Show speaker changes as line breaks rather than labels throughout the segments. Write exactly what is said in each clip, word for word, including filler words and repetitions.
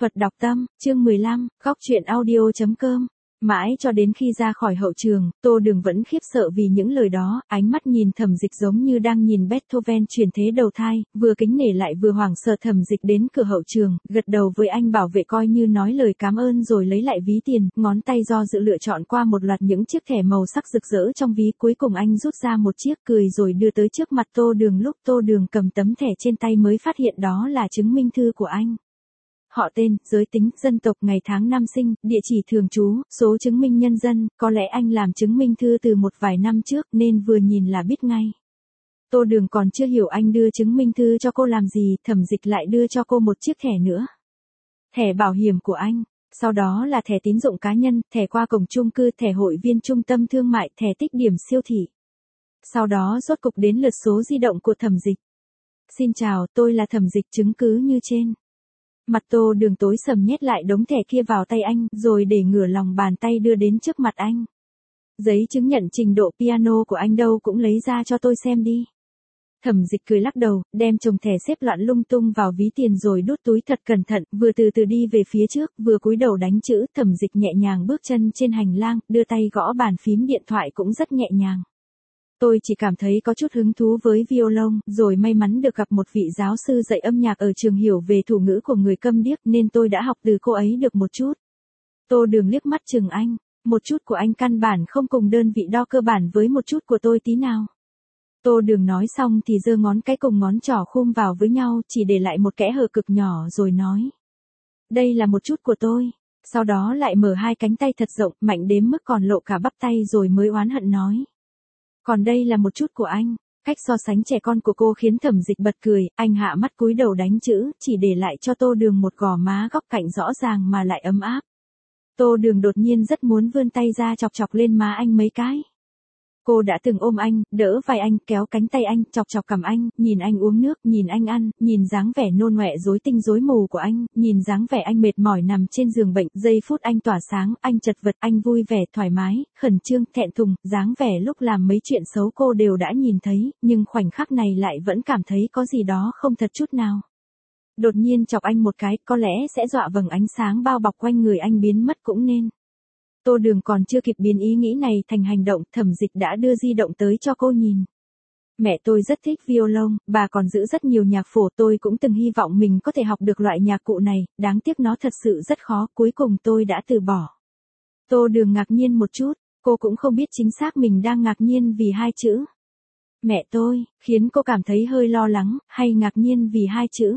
Thuật đọc tâm, chương mười lăm, góc truyện audio chấm com. Mãi cho đến khi ra khỏi hậu trường, Tô Đường vẫn khiếp sợ vì những lời đó, ánh mắt nhìn Thẩm Dịch giống như đang nhìn Beethoven chuyển thế đầu thai, vừa kính nể lại vừa hoảng sợ. Thẩm Dịch đến cửa hậu trường, gật đầu với anh bảo vệ coi như nói lời cảm ơn rồi lấy lại ví tiền, ngón tay do dự lựa chọn qua một loạt những chiếc thẻ màu sắc rực rỡ trong ví, cuối cùng anh rút ra một chiếc, cười rồi đưa tới trước mặt Tô Đường. Lúc Tô Đường cầm tấm thẻ trên tay mới phát hiện đó là chứng minh thư của anh. Họ tên, giới tính, dân tộc, ngày tháng năm sinh, địa chỉ thường trú, số chứng minh nhân dân, có lẽ anh làm chứng minh thư từ một vài năm trước nên vừa nhìn là biết ngay. Tô Đường còn chưa hiểu anh đưa chứng minh thư cho cô làm gì, Thẩm Dịch lại đưa cho cô một chiếc thẻ nữa. Thẻ bảo hiểm của anh, sau đó là thẻ tín dụng cá nhân, thẻ qua cổng chung cư, thẻ hội viên trung tâm thương mại, thẻ tích điểm siêu thị. Sau đó rốt cục đến lượt số di động của Thẩm Dịch. Xin chào, tôi là Thẩm Dịch, chứng cứ như trên. Mặt Tô Đường tối sầm, nhét lại đống thẻ kia vào tay anh, rồi để ngửa lòng bàn tay đưa đến trước mặt anh. Giấy chứng nhận trình độ piano của anh đâu, cũng lấy ra cho tôi xem đi. Thẩm Dịch cười lắc đầu, đem chồng thẻ xếp loạn lung tung vào ví tiền rồi đút túi thật cẩn thận, vừa từ từ đi về phía trước, vừa cúi đầu đánh chữ. Thẩm Dịch nhẹ nhàng bước chân trên hành lang, đưa tay gõ bàn phím điện thoại cũng rất nhẹ nhàng. Tôi chỉ cảm thấy có chút hứng thú với violon, rồi may mắn được gặp một vị giáo sư dạy âm nhạc ở trường hiểu về thủ ngữ của người câm điếc nên tôi đã học từ cô ấy được một chút. Tô Đường liếc mắt chừng anh, một chút của anh căn bản không cùng đơn vị đo cơ bản với một chút của tôi tí nào. Tô Đường nói xong thì giơ ngón cái cùng ngón trỏ khum vào với nhau, chỉ để lại một kẽ hở cực nhỏ rồi nói. Đây là một chút của tôi. Sau đó lại mở hai cánh tay thật rộng, mạnh đến mức còn lộ cả bắp tay rồi mới oán hận nói. Còn đây là một chút của anh. Cách so sánh trẻ con của cô khiến Thẩm Dịch bật cười, anh hạ mắt cúi đầu đánh chữ, chỉ để lại cho Tô Đường một gò má góc cạnh rõ ràng mà lại ấm áp. Tô Đường đột nhiên rất muốn vươn tay ra chọc chọc lên má anh mấy cái. Cô đã từng ôm anh, đỡ vai anh, kéo cánh tay anh, chọc chọc cằm anh, nhìn anh uống nước, nhìn anh ăn, nhìn dáng vẻ nôn ngoẹ rối tinh rối mù của anh, nhìn dáng vẻ anh mệt mỏi nằm trên giường bệnh, giây phút anh tỏa sáng, anh chật vật, anh vui vẻ, thoải mái, khẩn trương, thẹn thùng, dáng vẻ lúc làm mấy chuyện xấu cô đều đã nhìn thấy, nhưng khoảnh khắc này lại vẫn cảm thấy có gì đó không thật chút nào. Đột nhiên chọc anh một cái, có lẽ sẽ dọa vầng ánh sáng bao bọc quanh người anh biến mất cũng nên. Tô Đường còn chưa kịp biến ý nghĩ này thành hành động, Thẩm Dịch đã đưa di động tới cho cô nhìn. Mẹ tôi rất thích violon, bà còn giữ rất nhiều nhạc phổ, tôi cũng từng hy vọng mình có thể học được loại nhạc cụ này, đáng tiếc nó thật sự rất khó, cuối cùng tôi đã từ bỏ. Tô Đường ngạc nhiên một chút, cô cũng không biết chính xác mình đang ngạc nhiên vì hai chữ. Mẹ tôi, khiến cô cảm thấy hơi lo lắng, hay ngạc nhiên vì hai chữ.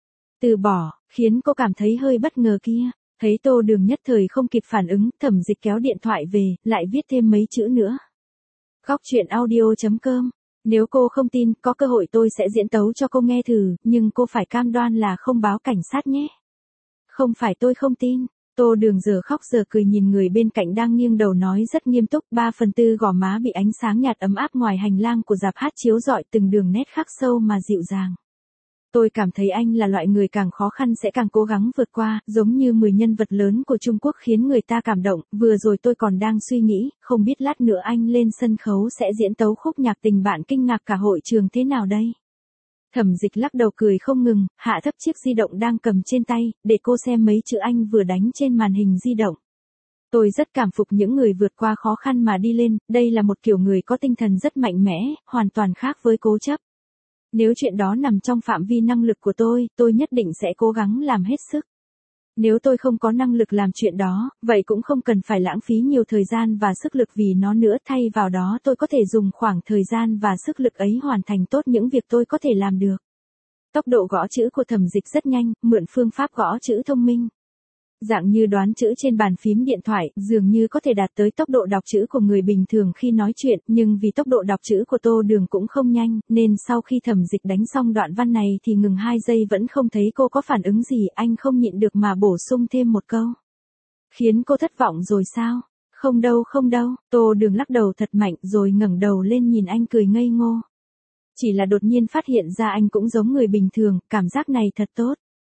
Từ bỏ, khiến cô cảm thấy hơi bất ngờ kia. Thấy Tô Đường nhất thời không kịp phản ứng, Thẩm Dịch kéo điện thoại về, lại viết thêm mấy chữ nữa. Góc truyện audio chấm com. Nếu cô không tin, có cơ hội tôi sẽ diễn tấu cho cô nghe thử, nhưng cô phải cam đoan là không báo cảnh sát nhé. Không phải tôi không tin. Tô Đường giờ khóc giờ cười nhìn người bên cạnh đang nghiêng đầu nói rất nghiêm túc, ba phần tư gò má bị ánh sáng nhạt ấm áp ngoài hành lang của rạp hát chiếu rọi, từng đường nét khắc sâu mà dịu dàng. Tôi cảm thấy anh là loại người càng khó khăn sẽ càng cố gắng vượt qua, giống như mười nhân vật lớn của Trung Quốc khiến người ta cảm động. Vừa rồi tôi còn đang suy nghĩ, không biết lát nữa anh lên sân khấu sẽ diễn tấu khúc nhạc tình bạn kinh ngạc cả hội trường thế nào đây? Thẩm Dịch lắc đầu cười không ngừng, hạ thấp chiếc di động đang cầm trên tay, để cô xem mấy chữ anh vừa đánh trên màn hình di động. Tôi rất cảm phục những người vượt qua khó khăn mà đi lên, đây là một kiểu người có tinh thần rất mạnh mẽ, hoàn toàn khác với cố chấp. Nếu chuyện đó nằm trong phạm vi năng lực của tôi, tôi nhất định sẽ cố gắng làm hết sức. Nếu tôi không có năng lực làm chuyện đó, vậy cũng không cần phải lãng phí nhiều thời gian và sức lực vì nó nữa, thay vào đó tôi có thể dùng khoảng thời gian và sức lực ấy hoàn thành tốt những việc tôi có thể làm được. Tốc độ gõ chữ của Thẩm Dịch rất nhanh, mượn phương pháp gõ chữ thông minh. Dạng như đoán chữ trên bàn phím điện thoại, dường như có thể đạt tới tốc độ đọc chữ của người bình thường khi nói chuyện, nhưng vì tốc độ đọc chữ của Tô Đường cũng không nhanh, nên sau khi Thẩm Dịch đánh xong đoạn văn này thì ngừng hai giây vẫn không thấy cô có phản ứng gì, anh không nhịn được mà bổ sung thêm một câu. Khiến cô thất vọng rồi sao? Không đâu không đâu, Tô Đường lắc đầu thật mạnh rồi ngẩng đầu lên nhìn anh cười ngây ngô. Chỉ là đột nhiên phát hiện ra anh cũng giống người bình thường, cảm giác này thật tốt.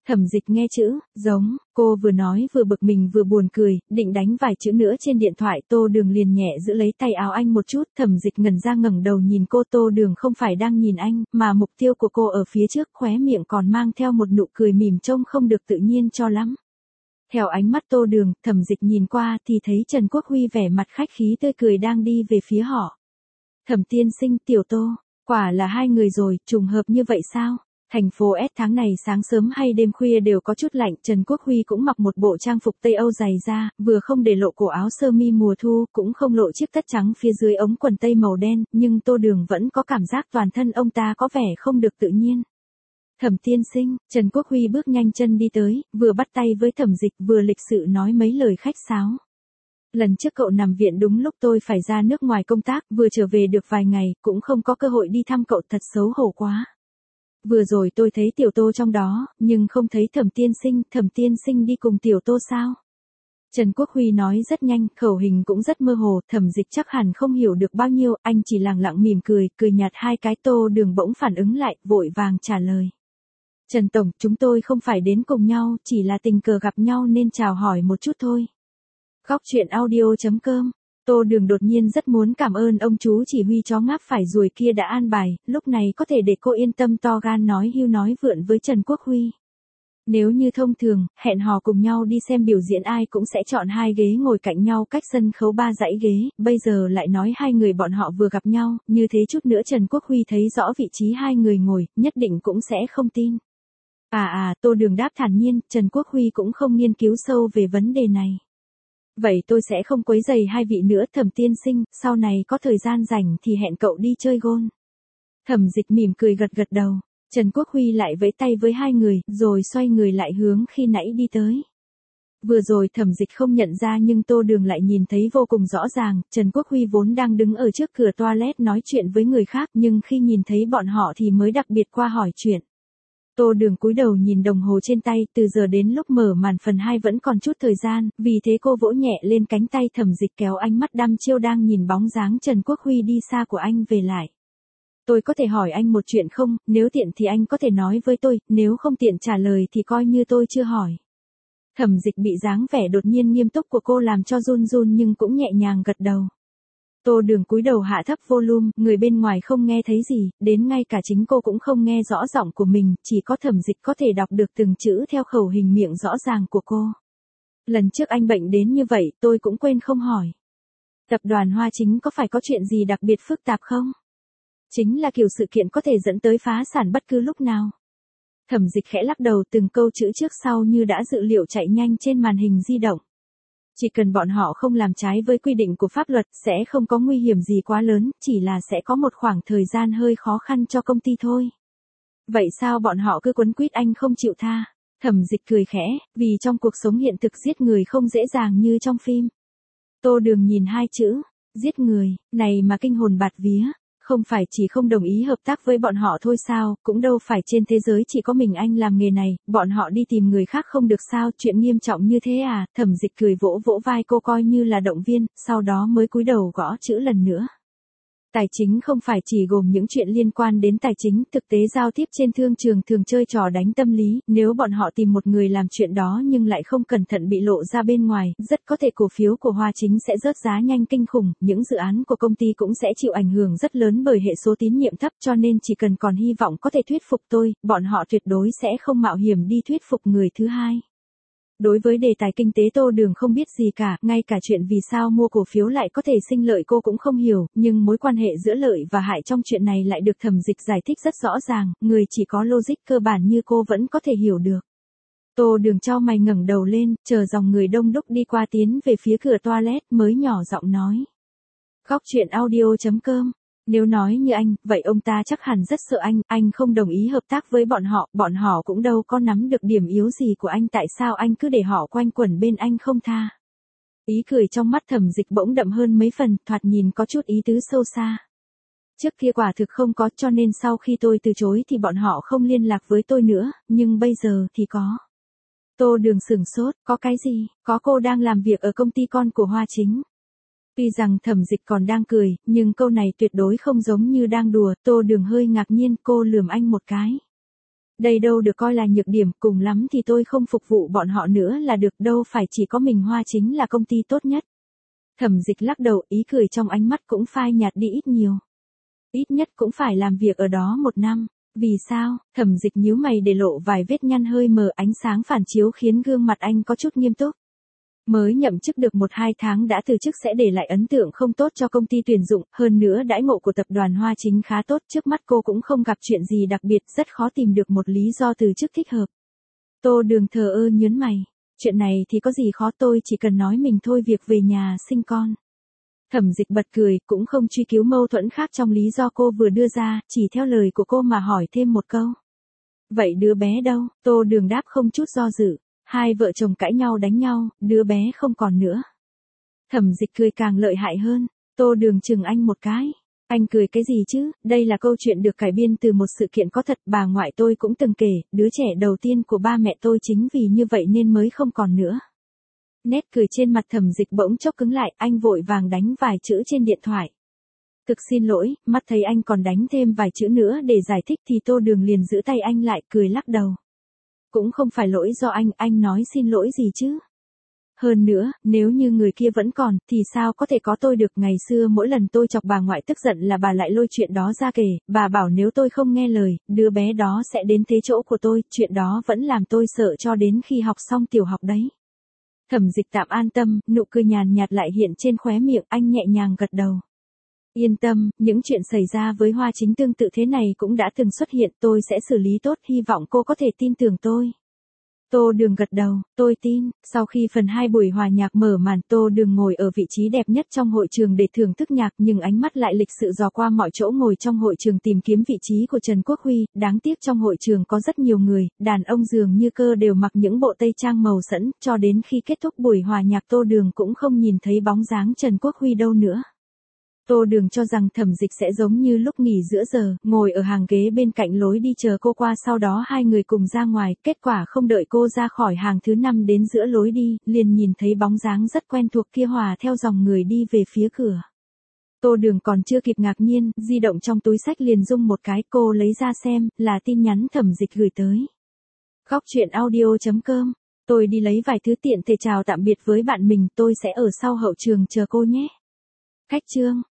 Thẩm Dịch nghe chữ, giống, cô vừa nói vừa bực mình vừa buồn cười, định đánh vài chữ nữa trên điện thoại. Tô Đường liền nhẹ giữ lấy tay áo anh một chút. Thẩm Dịch ngẩn ra ngẩng đầu nhìn cô. Tô Đường không phải đang nhìn anh, mà mục tiêu của cô ở phía trước, khóe miệng còn mang theo một nụ cười mỉm trông không được tự nhiên cho lắm. Theo ánh mắt Tô Đường, Thẩm Dịch nhìn qua thì thấy Trần Quốc Huy vẻ mặt khách khí tươi cười đang đi về phía họ. Thẩm tiên sinh, Tiểu Tô, quả là hai người rồi, trùng hợp như vậy sao? Thành phố S tháng này sáng sớm hay đêm khuya đều có chút lạnh. Trần Quốc Huy cũng mặc một bộ trang phục Tây Âu dày da, vừa không để lộ cổ áo sơ mi mùa thu, cũng không lộ chiếc tất trắng phía dưới ống quần tây màu đen, nhưng Tô Đường vẫn có cảm giác toàn thân ông ta có vẻ không được tự nhiên. Thẩm tiên sinh, Trần Quốc Huy bước nhanh chân đi tới, vừa bắt tay với Thẩm Dịch vừa lịch sự nói mấy lời khách sáo. Lần trước cậu nằm viện đúng lúc tôi phải ra nước ngoài công tác, vừa trở về được vài ngày, cũng không có cơ hội đi thăm cậu, thật xấu hổ quá. Vừa rồi tôi thấy Tiểu Tô trong đó, nhưng không thấy Thẩm tiên sinh. Thẩm tiên sinh đi cùng Tiểu Tô sao? Trần Quốc Huy nói rất nhanh, khẩu hình cũng rất mơ hồ. Thẩm Dịch chắc hẳn không hiểu được bao nhiêu, anh chỉ lẳng lặng mỉm cười, cười nhạt hai cái. Tô Đường bỗng phản ứng lại, vội vàng trả lời. Trần Tổng, chúng tôi không phải đến cùng nhau, chỉ là tình cờ gặp nhau nên chào hỏi một chút thôi. Góc truyện audio chấm com. Tô Đường đột nhiên rất muốn cảm ơn ông chú chỉ huy chó ngáp phải ruồi kia đã an bài, lúc này có thể để cô yên tâm to gan nói hưu nói vượn với Trần Quốc Huy. Nếu như thông thường, hẹn hò cùng nhau đi xem biểu diễn ai cũng sẽ chọn hai ghế ngồi cạnh nhau cách sân khấu ba dãy ghế, bây giờ lại nói hai người bọn họ vừa gặp nhau, như thế chút nữa Trần Quốc Huy thấy rõ vị trí hai người ngồi, nhất định cũng sẽ không tin. À à, Tô Đường đáp thản nhiên, Trần Quốc Huy cũng không nghiên cứu sâu về vấn đề này. Vậy tôi sẽ không quấy rầy hai vị nữa. Thẩm tiên sinh, sau này có thời gian rảnh thì hẹn cậu đi chơi gôn. Thẩm Dịch mỉm cười gật gật đầu. Trần Quốc Huy lại vẫy tay với hai người, rồi xoay người lại hướng khi nãy đi tới. Vừa rồi Thẩm Dịch không nhận ra nhưng Tô Đường lại nhìn thấy vô cùng rõ ràng. Trần Quốc Huy vốn đang đứng ở trước cửa toilet nói chuyện với người khác, nhưng khi nhìn thấy bọn họ thì mới đặc biệt qua hỏi chuyện. Tô Đường cúi đầu nhìn đồng hồ trên tay, từ giờ đến lúc mở màn phần hai vẫn còn chút thời gian, vì thế cô vỗ nhẹ lên cánh tay Thẩm Dịch, kéo ánh mắt đăm chiêu đang nhìn bóng dáng Trần Quốc Huy đi xa của anh về lại. Tôi có thể hỏi anh một chuyện không? Nếu tiện thì anh có thể nói với tôi, nếu không tiện trả lời thì coi như tôi chưa hỏi. Thẩm Dịch bị dáng vẻ đột nhiên nghiêm túc của cô làm cho run run nhưng cũng nhẹ nhàng gật đầu. Tô Đường cúi đầu hạ thấp volume, người bên ngoài không nghe thấy gì, đến ngay cả chính cô cũng không nghe rõ giọng của mình, chỉ có Thẩm Dịch có thể đọc được từng chữ theo khẩu hình miệng rõ ràng của cô. Lần trước anh bệnh đến như vậy, tôi cũng quên không hỏi. Tập đoàn Hoa Chính có phải có chuyện gì đặc biệt phức tạp không? Chính là kiểu sự kiện có thể dẫn tới phá sản bất cứ lúc nào. Thẩm Dịch khẽ lắc đầu, từng câu chữ trước sau như đã dự liệu chạy nhanh trên màn hình di động. Chỉ cần bọn họ không làm trái với quy định của pháp luật, sẽ không có nguy hiểm gì quá lớn, chỉ là sẽ có một khoảng thời gian hơi khó khăn cho công ty thôi. Vậy sao bọn họ cứ quấn quýt anh không chịu tha? Thẩm Dịch cười khẽ, vì trong cuộc sống hiện thực giết người không dễ dàng như trong phim. Tô Đường nhìn hai chữ, giết người, này mà kinh hồn bạt vía. Không phải chỉ không đồng ý hợp tác với bọn họ thôi sao, cũng đâu phải trên thế giới chỉ có mình anh làm nghề này, bọn họ đi tìm người khác không được sao, chuyện nghiêm trọng như thế à? Thẩm Dịch cười vỗ vỗ vai cô coi như là động viên, sau đó mới cúi đầu gõ chữ lần nữa. Tài chính không phải chỉ gồm những chuyện liên quan đến tài chính, thực tế giao tiếp trên thương trường thường chơi trò đánh tâm lý, nếu bọn họ tìm một người làm chuyện đó nhưng lại không cẩn thận bị lộ ra bên ngoài, rất có thể cổ phiếu của Hoa Chính sẽ rớt giá nhanh kinh khủng, những dự án của công ty cũng sẽ chịu ảnh hưởng rất lớn bởi hệ số tín nhiệm thấp, cho nên chỉ cần còn hy vọng có thể thuyết phục tôi, bọn họ tuyệt đối sẽ không mạo hiểm đi thuyết phục người thứ hai. Đối với đề tài kinh tế Tô Đường không biết gì cả, ngay cả chuyện vì sao mua cổ phiếu lại có thể sinh lợi cô cũng không hiểu, nhưng mối quan hệ giữa lợi và hại trong chuyện này lại được Thẩm Dịch giải thích rất rõ ràng, người chỉ có logic cơ bản như cô vẫn có thể hiểu được. Tô Đường chau mày ngẩng đầu lên, chờ dòng người đông đúc đi qua tiến về phía cửa toilet mới nhỏ giọng nói. Góc truyện audio chấm com. Nếu nói như anh, vậy ông ta chắc hẳn rất sợ anh, anh không đồng ý hợp tác với bọn họ, bọn họ cũng đâu có nắm được điểm yếu gì của anh, tại sao anh cứ để họ quanh quẩn bên anh không tha. Ý cười trong mắt Thẩm Dịch bỗng đậm hơn mấy phần, thoạt nhìn có chút ý tứ sâu xa. Trước kia quả thực không có, cho nên sau khi tôi từ chối thì bọn họ không liên lạc với tôi nữa, nhưng bây giờ thì có. Tô Đường sửng sốt, có cái gì, có cô đang làm việc ở công ty con của Hoa Chính. Tuy rằng Thẩm Dịch còn đang cười, nhưng câu này tuyệt đối không giống như đang đùa, Tô Đường hơi ngạc nhiên, cô lườm anh một cái. Đây đâu được coi là nhược điểm, cùng lắm thì tôi không phục vụ bọn họ nữa là được, đâu phải chỉ có mình Hoa Chính là công ty tốt nhất. Thẩm Dịch lắc đầu, ý cười trong ánh mắt cũng phai nhạt đi ít nhiều. Ít nhất cũng phải làm việc ở đó một năm. Vì sao? Thẩm Dịch nhíu mày để lộ vài vết nhăn hơi mờ, ánh sáng phản chiếu khiến gương mặt anh có chút nghiêm túc. Mới nhậm chức được một hai tháng đã từ chức sẽ để lại ấn tượng không tốt cho công ty tuyển dụng, hơn nữa đãi ngộ của tập đoàn Hoa Chính khá tốt, trước mắt cô cũng không gặp chuyện gì đặc biệt, rất khó tìm được một lý do từ chức thích hợp. Tô Đường thờ ơ nhớn mày, chuyện này thì có gì khó, tôi chỉ cần nói mình thôi việc về nhà sinh con. Thẩm Dịch bật cười, cũng không truy cứu mâu thuẫn khác trong lý do cô vừa đưa ra, chỉ theo lời của cô mà hỏi thêm một câu. Vậy đứa bé đâu? Tô Đường đáp không chút do dự. Hai vợ chồng cãi nhau đánh nhau, đứa bé không còn nữa. Thẩm Dịch cười càng lợi hại hơn. Tô Đường chừng anh một cái. Anh cười cái gì chứ, đây là câu chuyện được cải biên từ một sự kiện có thật, bà ngoại tôi cũng từng kể, đứa trẻ đầu tiên của ba mẹ tôi chính vì như vậy nên mới không còn nữa. Nét cười trên mặt Thẩm Dịch bỗng chốc cứng lại, anh vội vàng đánh vài chữ trên điện thoại. Thực xin lỗi, mắt thấy anh còn đánh thêm vài chữ nữa để giải thích thì Tô Đường liền giữ tay anh lại, cười lắc đầu. Cũng không phải lỗi do anh, anh nói xin lỗi gì chứ. Hơn nữa, nếu như người kia vẫn còn, thì sao có thể có tôi được, ngày xưa mỗi lần tôi chọc bà ngoại tức giận là bà lại lôi chuyện đó ra kể, bà bảo nếu tôi không nghe lời, đứa bé đó sẽ đến thế chỗ của tôi, chuyện đó vẫn làm tôi sợ cho đến khi học xong tiểu học đấy. Thẩm Dịch tạm an tâm, nụ cười nhàn nhạt lại hiện trên khóe miệng, anh nhẹ nhàng gật đầu. Yên tâm, những chuyện xảy ra với Hoa Chính tương tự thế này cũng đã từng xuất hiện, tôi sẽ xử lý tốt, hy vọng cô có thể tin tưởng tôi. Tô Đường gật đầu, tôi tin. Sau khi phần hai buổi hòa nhạc mở màn, Tô Đường ngồi ở vị trí đẹp nhất trong hội trường để thưởng thức nhạc, nhưng ánh mắt lại lịch sự dò qua mọi chỗ ngồi trong hội trường tìm kiếm vị trí của Trần Quốc Huy. Đáng tiếc trong hội trường có rất nhiều người, đàn ông dường như cơ đều mặc những bộ tây trang màu sẫm, cho đến khi kết thúc buổi hòa nhạc Tô Đường cũng không nhìn thấy bóng dáng Trần Quốc Huy đâu nữa. Tô Đường cho rằng Thẩm Dịch sẽ giống như lúc nghỉ giữa giờ, ngồi ở hàng ghế bên cạnh lối đi chờ cô qua, sau đó hai người cùng ra ngoài, kết quả không đợi cô ra khỏi hàng thứ năm đến giữa lối đi, liền nhìn thấy bóng dáng rất quen thuộc kia hòa theo dòng người đi về phía cửa. Tô Đường còn chưa kịp ngạc nhiên, di động trong túi xách liền rung một cái, cô lấy ra xem, là tin nhắn Thẩm Dịch gửi tới. Góc truyện audio chấm com, tôi đi lấy vài thứ tiện thể chào tạm biệt với bạn mình, tôi sẽ ở sau hậu trường chờ cô nhé. Cách chương